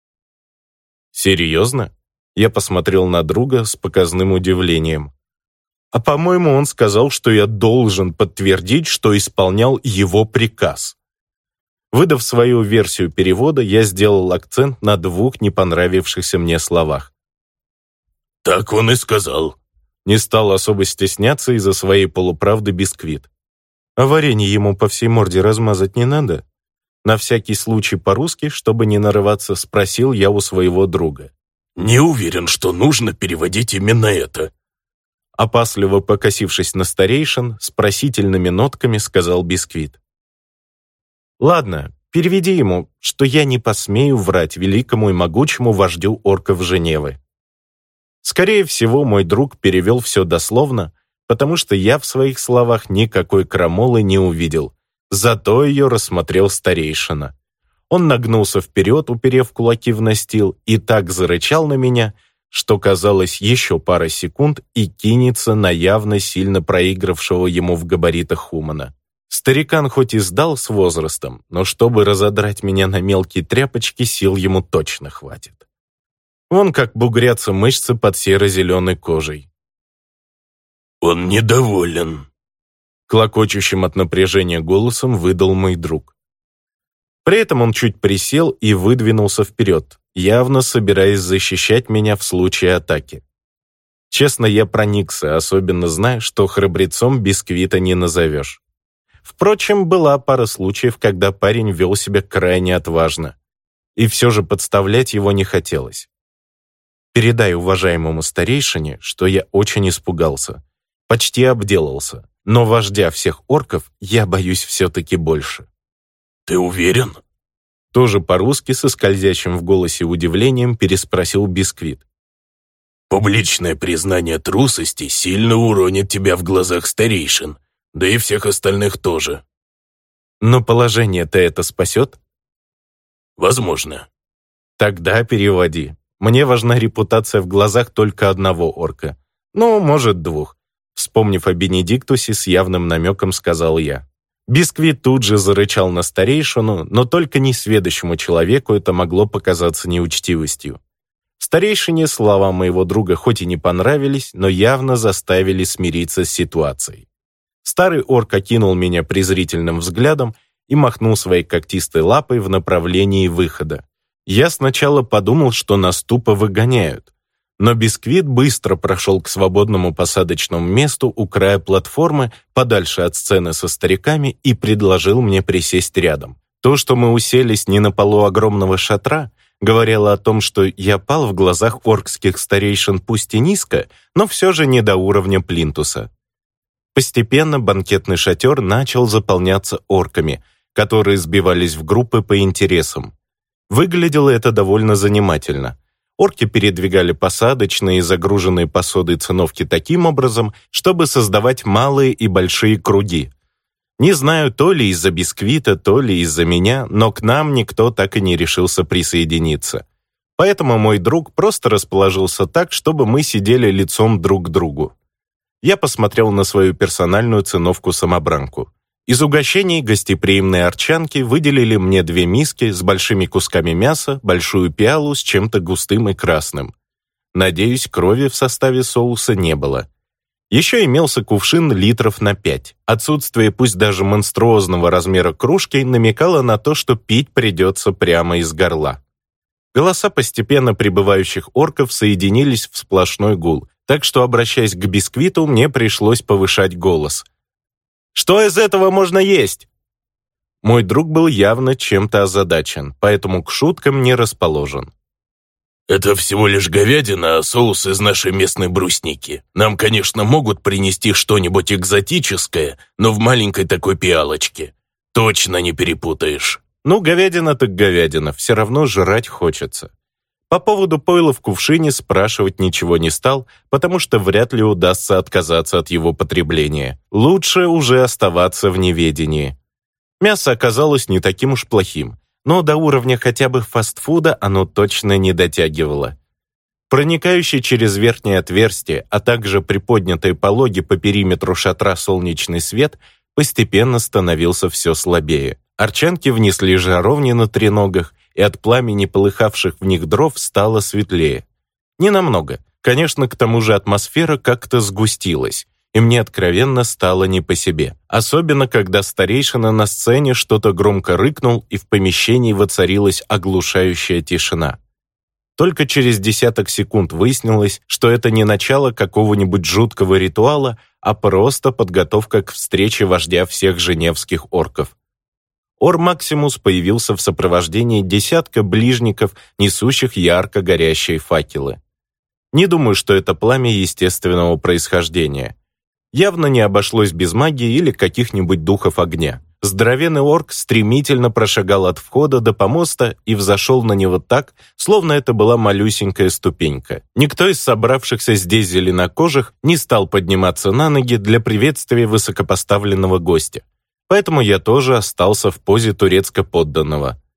«Серьезно?» Я посмотрел на друга с показным удивлением. «А по-моему, он сказал, что я должен подтвердить, что исполнял его приказ». Выдав свою версию перевода, я сделал акцент на 2 не понравившихся мне словах. «Так он и сказал». Не стал особо стесняться из-за своей полуправды Бисквит. А варенье ему по всей морде размазать не надо? На всякий случай по-русски, чтобы не нарываться, спросил я у своего друга. «Не уверен, что нужно переводить именно это». Опасливо покосившись на старейшин, с просительными нотками сказал Бисквит. «Ладно, переведи ему, что я не посмею врать великому и могучему вождю орков Женевы». Скорее всего, мой друг перевел все дословно, потому что я в своих словах никакой крамолы не увидел, зато ее рассмотрел старейшина. Он нагнулся вперед, уперев кулаки в настил, и так зарычал на меня, что казалось еще пара секунд, и кинется на явно сильно проигравшего ему в габаритах Хумана. Старикан хоть и сдал с возрастом, но чтобы разодрать меня на мелкие тряпочки, сил ему точно хватит. Вон как бугрятся мышцы под серо-зеленой кожей. «Он недоволен», — клокочущим от напряжения голосом выдал мой друг. При этом он чуть присел и выдвинулся вперед, явно собираясь защищать меня в случае атаки. Честно, я проникся, особенно зная, что храбрецом Бисквита не назовешь. Впрочем, была пара случаев, когда парень вел себя крайне отважно. И все же подставлять его не хотелось. Передай уважаемому старейшине, что я очень испугался. Почти обделался. Но вождя всех орков я боюсь все-таки больше. «Ты уверен?» Тоже по-русски со скользящим в голосе удивлением переспросил Бисквит. «Публичное признание трусости сильно уронит тебя в глазах старейшин, да и всех остальных тоже». «Но положение-то это спасет?» «Возможно». «Тогда переводи. Мне важна репутация в глазах только одного орка. Ну, может, двух». Вспомнив о Бенедиктусе, с явным намеком сказал я. Бисквит тут же зарычал на старейшину, но только несведущему человеку это могло показаться неучтивостью. Старейшине слова моего друга хоть и не понравились, но явно заставили смириться с ситуацией. Старый орк окинул меня презрительным взглядом и махнул своей когтистой лапой в направлении выхода. Я сначала подумал, что нас тупо выгоняют, но Бисквит быстро прошел к свободному посадочному месту у края платформы, подальше от сцены со стариками, и предложил мне присесть рядом. То, что мы уселись не на полу огромного шатра, говорило о том, что я пал в глазах оркских старейшин пусть и низко, но все же не до уровня плинтуса. Постепенно банкетный шатер начал заполняться орками, которые сбивались в группы по интересам. Выглядело это довольно занимательно. Орки передвигали посадочные и загруженные посудой циновки таким образом, чтобы создавать малые и большие круги. Не знаю, то ли из-за Бисквита, то ли из-за меня, но к нам никто так и не решился присоединиться. Поэтому мой друг просто расположился так, чтобы мы сидели лицом друг к другу. Я посмотрел на свою персональную циновку-самобранку. Из угощений гостеприимные арчанки выделили мне 2 миски с большими кусками мяса, большую пиалу с чем-то густым и красным. Надеюсь, крови в составе соуса не было. Еще имелся кувшин литров на 5. Отсутствие пусть даже монструозного размера кружки намекало на то, что пить придется прямо из горла. Голоса постепенно прибывающих орков соединились в сплошной гул, так что, обращаясь к Бисквиту, мне пришлось повышать голос. «Что из этого можно есть?» Мой друг был явно чем-то озадачен, поэтому к шуткам не расположен. «Это всего лишь говядина, а соус из нашей местной брусники. Нам, конечно, могут принести что-нибудь экзотическое, но в маленькой такой пиалочке. Точно не перепутаешь». Ну, говядина так говядина, все равно жрать хочется. По поводу пойла в кувшине спрашивать ничего не стал, потому что вряд ли удастся отказаться от его потребления. Лучше уже оставаться в неведении. Мясо оказалось не таким уж плохим, но до уровня хотя бы фастфуда оно точно не дотягивало. Проникающий через верхнее отверстие, а также приподнятые пологи по периметру шатра солнечный свет постепенно становился все слабее. Арчанки внесли жаровни на треногах, и от пламени полыхавших в них дров стало светлее. Ненамного. Конечно, к тому же атмосфера как-то сгустилась, и мне откровенно стало не по себе. Особенно, когда старейшина на сцене что-то громко рыкнул, и в помещении воцарилась оглушающая тишина. Только через десяток секунд выяснилось, что это не начало какого-нибудь жуткого ритуала, а просто подготовка к встрече вождя всех женевских орков. Ор Максимус появился в сопровождении десятка ближников, несущих ярко горящие факелы. Не думаю, что это пламя естественного происхождения. Явно не обошлось без магии или каких-нибудь духов огня. Здоровенный орк стремительно прошагал от входа до помоста и взошел на него так, словно это была малюсенькая ступенька. Никто из собравшихся здесь зеленокожих не стал подниматься на ноги для приветствия высокопоставленного гостя. Поэтому я тоже остался в позе турецко-подданного.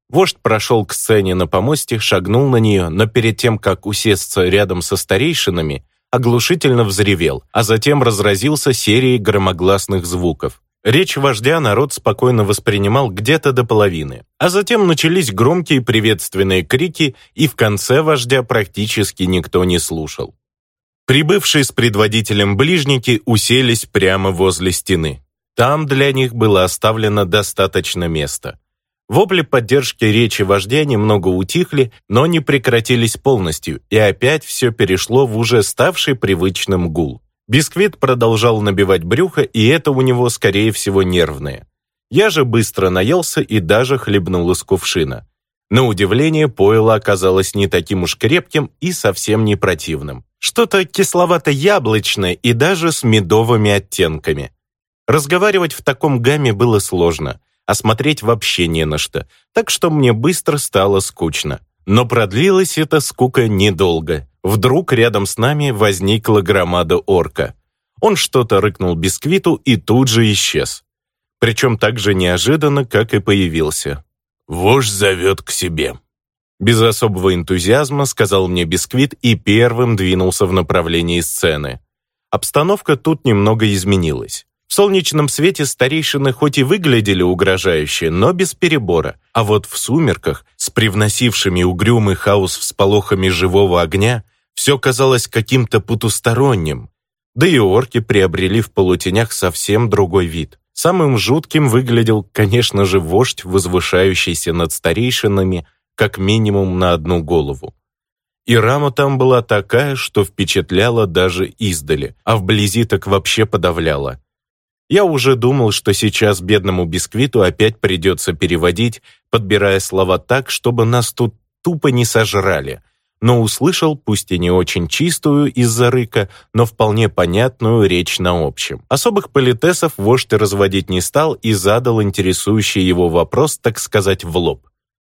Вождь прошел к сцене на помосте, шагнул на нее, но перед тем, как усесться рядом со старейшинами, оглушительно взревел, а затем разразился серией громогласных звуков. Речь вождя народ спокойно воспринимал где-то до половины, а затем начались громкие приветственные крики, и в конце вождя практически никто не слушал. Прибывшие с предводителем ближники уселись прямо возле стены. Там для них было оставлено достаточно места. Вопли поддержки речи вождя немного утихли, но не прекратились полностью, и опять все перешло в уже ставший привычным гул. Бисквит продолжал набивать брюхо, и это у него, скорее всего, нервное. Я же быстро наелся и даже хлебнул из кувшина. На удивление, пойло оказалось не таким уж крепким и совсем не противным. Что-то кисловато-яблочное и даже с медовыми оттенками. Разговаривать в таком гамме было сложно, а смотреть вообще не на что, так что мне быстро стало скучно. Но продлилась эта скука недолго. Вдруг рядом с нами возникла громада орка. Он что-то рыкнул Бисквиту и тут же исчез. Причем так же неожиданно, как и появился. «Вождь зовет к себе», — без особого энтузиазма сказал мне Бисквит и первым двинулся в направлении сцены. Обстановка тут немного изменилась. В солнечном свете старейшины хоть и выглядели угрожающе, но без перебора, а вот в сумерках, с привносившими угрюмый хаос всполохами живого огня, все казалось каким-то потусторонним. Да и орки приобрели в полутенях совсем другой вид. Самым жутким выглядел, конечно же, вождь, возвышающийся над старейшинами как минимум на одну голову. И рама там была такая, что впечатляла даже издали, а вблизи так вообще подавляла. Я уже думал, что сейчас бедному Бисквиту опять придется переводить, подбирая слова так, чтобы нас тут тупо не сожрали, но услышал, пусть и не очень чистую из-за рыка, но вполне понятную речь на общем. Особых политесов вождь разводить не стал и задал интересующий его вопрос, так сказать, в лоб.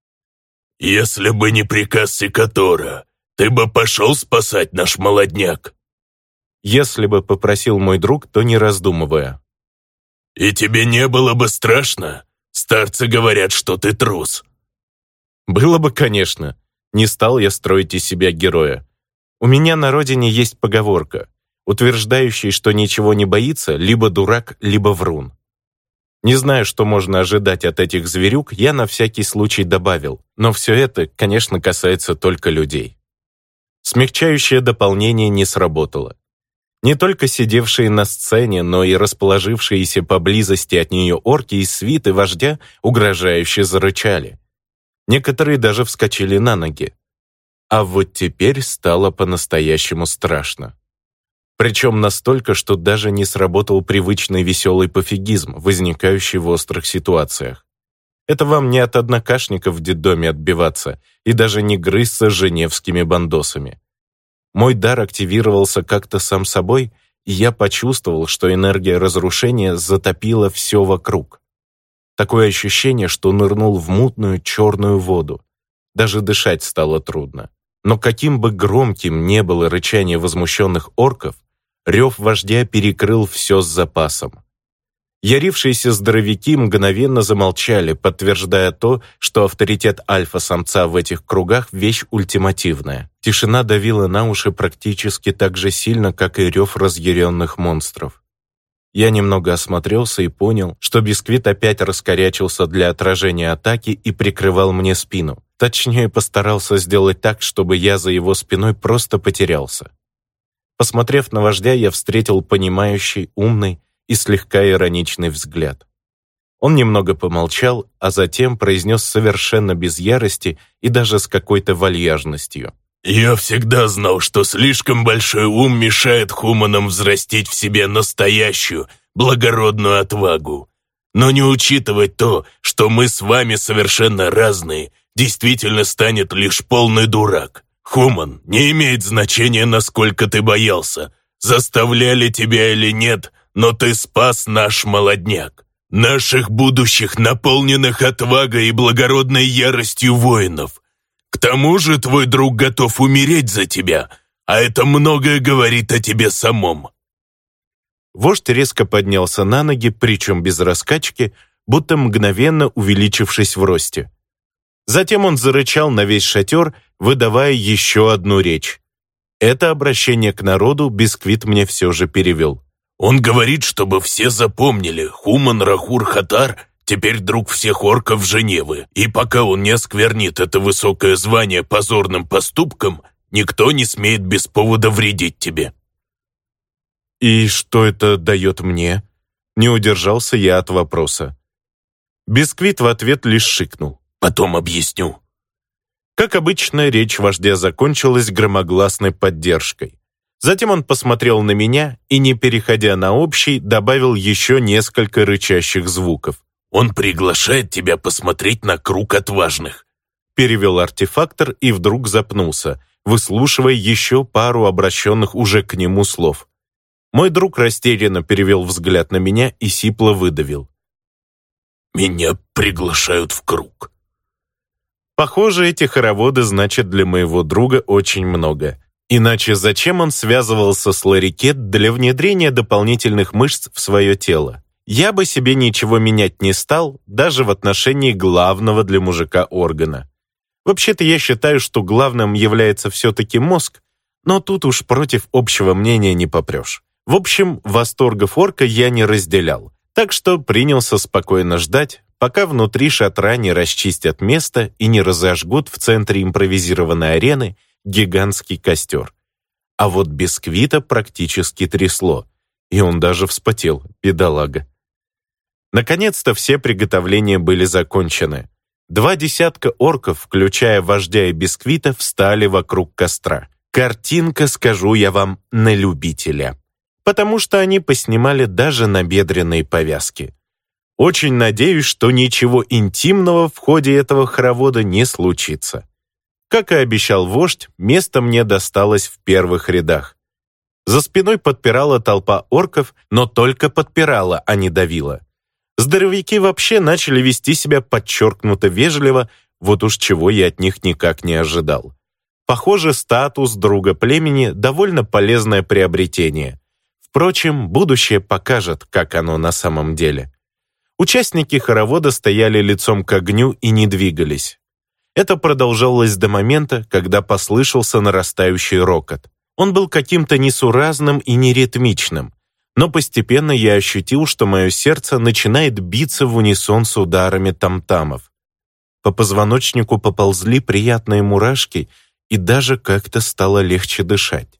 «Если бы не приказ Секатора, ты бы пошел спасать наш молодняк?» Если бы попросил мой друг, то не раздумывая. «И тебе не было бы страшно? Старцы говорят, что ты трус». Было бы, конечно. Не стал я строить из себя героя. У меня на родине есть поговорка, утверждающая, что ничего не боится, либо дурак, либо врун. Не знаю, что можно ожидать от этих зверюк, я на всякий случай добавил, но все это, конечно, касается только людей. Смягчающее дополнение не сработало. Не только сидевшие на сцене, но и расположившиеся поблизости от нее орки из свиты вождя угрожающе зарычали. Некоторые даже вскочили на ноги. А вот теперь стало по-настоящему страшно. Причем настолько, что даже не сработал привычный веселый пофигизм, возникающий в острых ситуациях. Это вам не от однокашников в детдоме отбиваться и даже не грызться с женевскими бандосами. Мой дар активировался как-то сам собой, и я почувствовал, что энергия разрушения затопила все вокруг. Такое ощущение, что нырнул в мутную черную воду. Даже дышать стало трудно. Но каким бы громким не было рычание возмущенных орков, рев вождя перекрыл все с запасом. Ярившиеся здоровяки мгновенно замолчали, подтверждая то, что авторитет альфа-самца в этих кругах – вещь ультимативная. Тишина давила на уши практически так же сильно, как и рев разъяренных монстров. Я немного осмотрелся и понял, что Бисквит опять раскорячился для отражения атаки и прикрывал мне спину. Точнее, постарался сделать так, чтобы я за его спиной просто потерялся. Посмотрев на вождя, я встретил понимающий, умный и слегка ироничный взгляд. Он немного помолчал, а затем произнес совершенно без ярости и даже с какой-то вальяжностью. «Я всегда знал, что слишком большой ум мешает хуманам взрастить в себе настоящую, благородную отвагу. Но не учитывать то, что мы с вами совершенно разные, действительно станет лишь полный дурак. Хуман, не имеет значения, насколько ты боялся, заставляли тебя или нет, но ты спас наш молодняк, наших будущих, наполненных отвагой и благородной яростью воинов. К тому же твой друг готов умереть за тебя, а это многое говорит о тебе самом». Вождь резко поднялся на ноги, причем без раскачки, будто мгновенно увеличившись в росте. Затем он зарычал на весь шатер, выдавая еще одну речь. Это обращение к народу Бисквит мне все же перевел. «Он говорит, чтобы все запомнили, Хуман Рахур-Хатар теперь друг всех орков Женевы, и пока он не осквернит это высокое звание позорным поступком, никто не смеет без повода вредить тебе». «И что это дает мне?» Не удержался я от вопроса. Бисквит в ответ лишь шикнул. «Потом объясню». Как обычно, речь вождя закончилась громогласной поддержкой. Затем он посмотрел на меня и, не переходя на общий, добавил еще несколько рычащих звуков. «Он приглашает тебя посмотреть на круг отважных», перевел артефактор и вдруг запнулся, выслушивая еще пару обращенных уже к нему слов. Мой друг растерянно перевел взгляд на меня и сипло выдавил. «Меня приглашают в круг». Похоже, эти хороводы значат для моего друга очень много. Иначе зачем он связывался с Ларикет для внедрения дополнительных мышц в свое тело? Я бы себе ничего менять не стал, даже в отношении главного для мужика органа. Вообще-то я считаю, что главным является все-таки мозг, но тут уж против общего мнения не попрешь. В общем, восторгов орка я не разделял, так что принялся спокойно ждать, пока внутри шатра не расчистят место и не разожгут в центре импровизированной арены гигантский костер. А вот Бисквита практически трясло, и он даже вспотел, бедолага. Наконец-то все приготовления были закончены. 20 орков, включая вождя и Бисквита, встали вокруг костра. Картинка, скажу я вам, на любителя. Потому что они поснимали даже набедренные повязки. Очень надеюсь, что ничего интимного в ходе этого хоровода не случится. Как и обещал вождь, место мне досталось в первых рядах. За спиной подпирала толпа орков, но только подпирала, а не давила. Здоровяки вообще начали вести себя подчеркнуто вежливо, вот уж чего я от них никак не ожидал. Похоже, статус друга племени – довольно полезное приобретение. Впрочем, будущее покажет, как оно на самом деле. Участники хоровода стояли лицом к огню и не двигались. Это продолжалось до момента, когда послышался нарастающий рокот. Он был каким-то несуразным и неритмичным, но постепенно я ощутил, что мое сердце начинает биться в унисон с ударами там-тамов. По позвоночнику поползли приятные мурашки, и даже как-то стало легче дышать.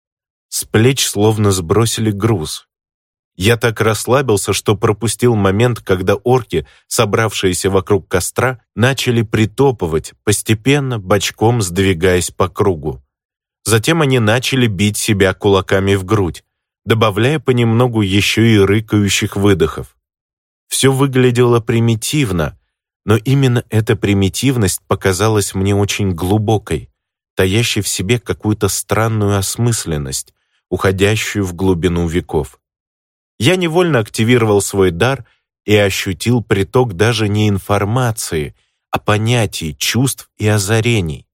С плеч словно сбросили груз. Я так расслабился, что пропустил момент, когда орки, собравшиеся вокруг костра, начали притопывать, постепенно, бочком сдвигаясь по кругу. Затем они начали бить себя кулаками в грудь, добавляя понемногу еще и рыкающих выдохов. Все выглядело примитивно, но именно эта примитивность показалась мне очень глубокой, таящей в себе какую-то странную осмысленность, уходящую в глубину веков. Я невольно активировал свой дар и ощутил приток даже не информации, а понятий, чувств и озарений.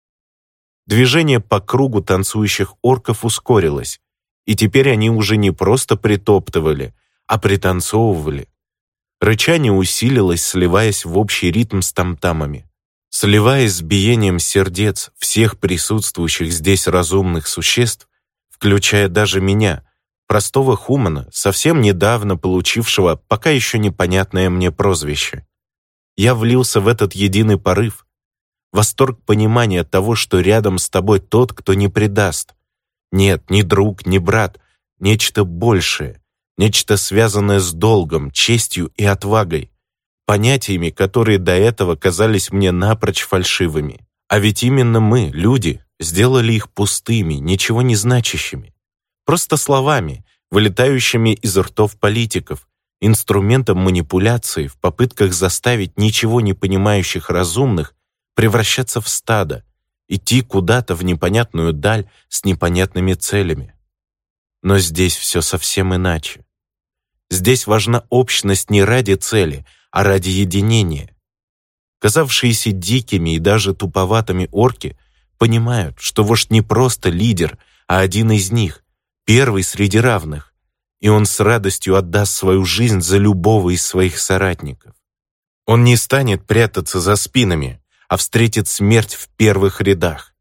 Движение по кругу танцующих орков ускорилось, и теперь они уже не просто притоптывали, а пританцовывали. Рычание усилилось, сливаясь в общий ритм с тамтамами. Сливаясь с биением сердец всех присутствующих здесь разумных существ, включая даже меня, простого хумана, совсем недавно получившего пока еще непонятное мне прозвище. Я влился в этот единый порыв, восторг понимания того, что рядом с тобой тот, кто не предаст. Нет, ни друг, ни брат, нечто большее, нечто связанное с долгом, честью и отвагой, понятиями, которые до этого казались мне напрочь фальшивыми. А ведь именно мы, люди, сделали их пустыми, ничего не значащими. Просто словами, вылетающими из ртов политиков, инструментом манипуляции в попытках заставить ничего не понимающих разумных превращаться в стадо, идти куда-то в непонятную даль с непонятными целями. Но здесь все совсем иначе. Здесь важна общность не ради цели, а ради единения. Казавшиеся дикими и даже туповатыми орки понимают, что вождь не просто лидер, а один из них, первый среди равных, и он с радостью отдаст свою жизнь за любого из своих соратников. Он не станет прятаться за спинами, а встретит смерть в первых рядах.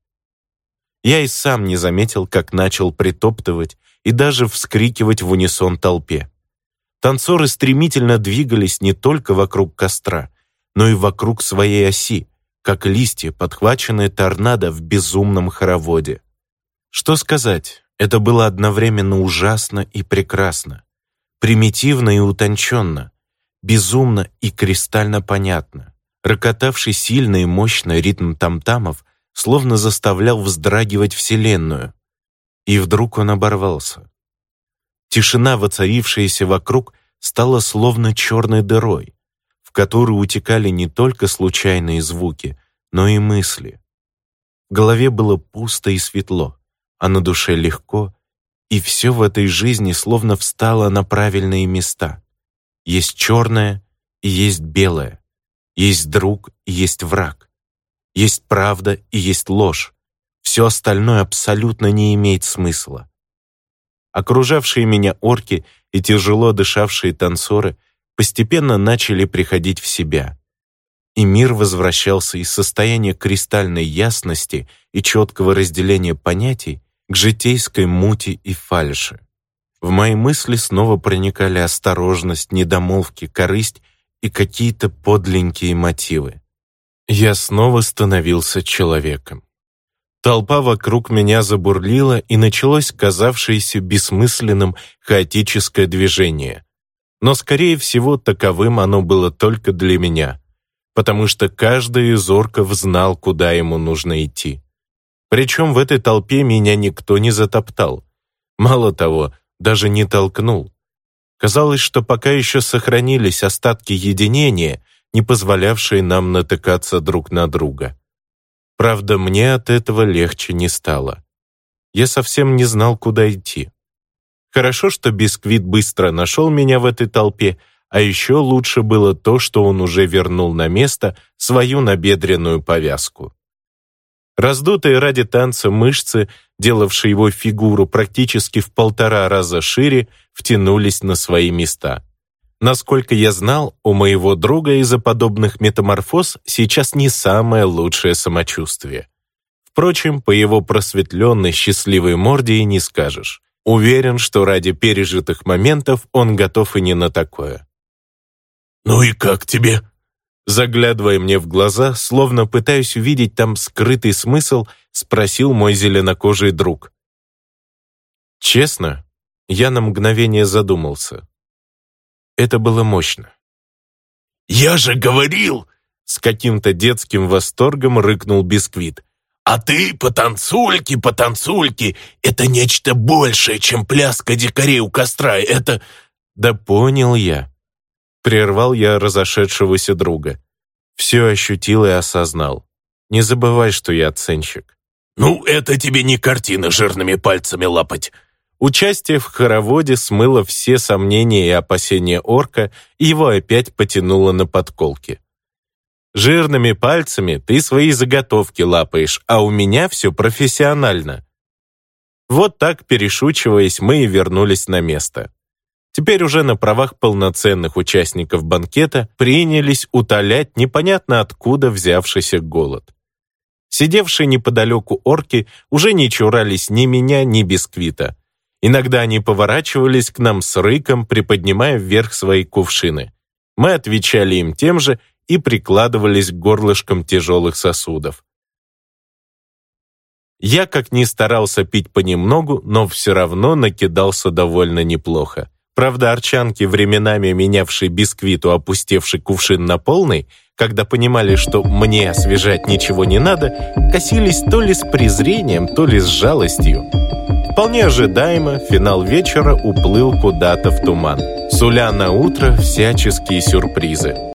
Я и сам не заметил, как начал притоптывать и даже вскрикивать в унисон толпе. Танцоры стремительно двигались не только вокруг костра, но и вокруг своей оси, как листья, подхваченные торнадо в безумном хороводе. Что сказать, это было одновременно ужасно и прекрасно, примитивно и утонченно, безумно и кристально понятно. Рокотавший сильно и мощно ритм там-тамов словно заставлял вздрагивать вселенную. И вдруг он оборвался. Тишина, воцарившаяся вокруг, стала словно черной дырой, в которую утекали не только случайные звуки, но и мысли. В голове было пусто и светло, а на душе легко, и все в этой жизни словно встало на правильные места. Есть черное и есть белое, есть друг и есть враг, есть правда и есть ложь. Все остальное абсолютно не имеет смысла. Окружавшие меня орки и тяжело дышавшие танцоры постепенно начали приходить в себя, и мир возвращался из состояния кристальной ясности и четкого разделения понятий к житейской мути и фальши. В мои мысли снова проникали осторожность, недомолвки, корысть и какие-то подленькие мотивы. Я снова становился человеком. Толпа вокруг меня забурлила, и началось казавшееся бессмысленным хаотическое движение. Но, скорее всего, таковым оно было только для меня, потому что каждый из орков знал, куда ему нужно идти. Причем в этой толпе меня никто не затоптал. Мало того, даже не толкнул. Казалось, что пока еще сохранились остатки единения, не позволявшие нам натыкаться друг на друга. Правда, мне от этого легче не стало. Я совсем не знал, куда идти. Хорошо, что Бисквит быстро нашел меня в этой толпе, а еще лучше было то, что он уже вернул на место свою набедренную повязку. Раздутые ради танца мышцы, делавшие его фигуру практически в 1,5 раза шире, втянулись на свои места. Насколько я знал, у моего друга из-за подобных метаморфоз сейчас не самое лучшее самочувствие. Впрочем, по его просветленной, счастливой морде и не скажешь. Уверен, что ради пережитых моментов он готов и не на такое. «Ну и как тебе?» Заглядывая мне в глаза, словно пытаясь увидеть там скрытый смысл, спросил мой зеленокожий друг. Честно, я на мгновение задумался. Это было мощно. «Я же говорил!» — с каким-то детским восторгом рыкнул Бисквит. «А ты, потанцульки, это нечто большее, чем пляска дикарей у костра, это...» «Да понял я». Прервал я разошедшегося друга. Все ощутил и осознал. Не забывай, что я оценщик. «Ну, это тебе не картина жирными пальцами лапать». Участие в хороводе смыло все сомнения и опасения орка, и его опять потянуло на подколки. «Жирными пальцами ты свои заготовки лапаешь, а у меня все профессионально». Вот так, перешучиваясь, мы и вернулись на место. Теперь уже на правах полноценных участников банкета принялись утолять непонятно откуда взявшийся голод. Сидевшие неподалеку орки уже не чурались ни меня, ни Бисквита. Иногда они поворачивались к нам с рыком, приподнимая вверх свои кувшины. Мы отвечали им тем же и прикладывались к горлышкам тяжелых сосудов. Я как ни старался пить понемногу, но все равно накидался довольно неплохо. Правда, арчанки, временами менявшие Бисквиту опустевший кувшин на полный, когда понимали, что мне освежать ничего не надо, косились то ли с презрением, то ли с жалостью. Вполне ожидаемо, финал вечера уплыл куда-то в туман, суля на утро всяческие сюрпризы.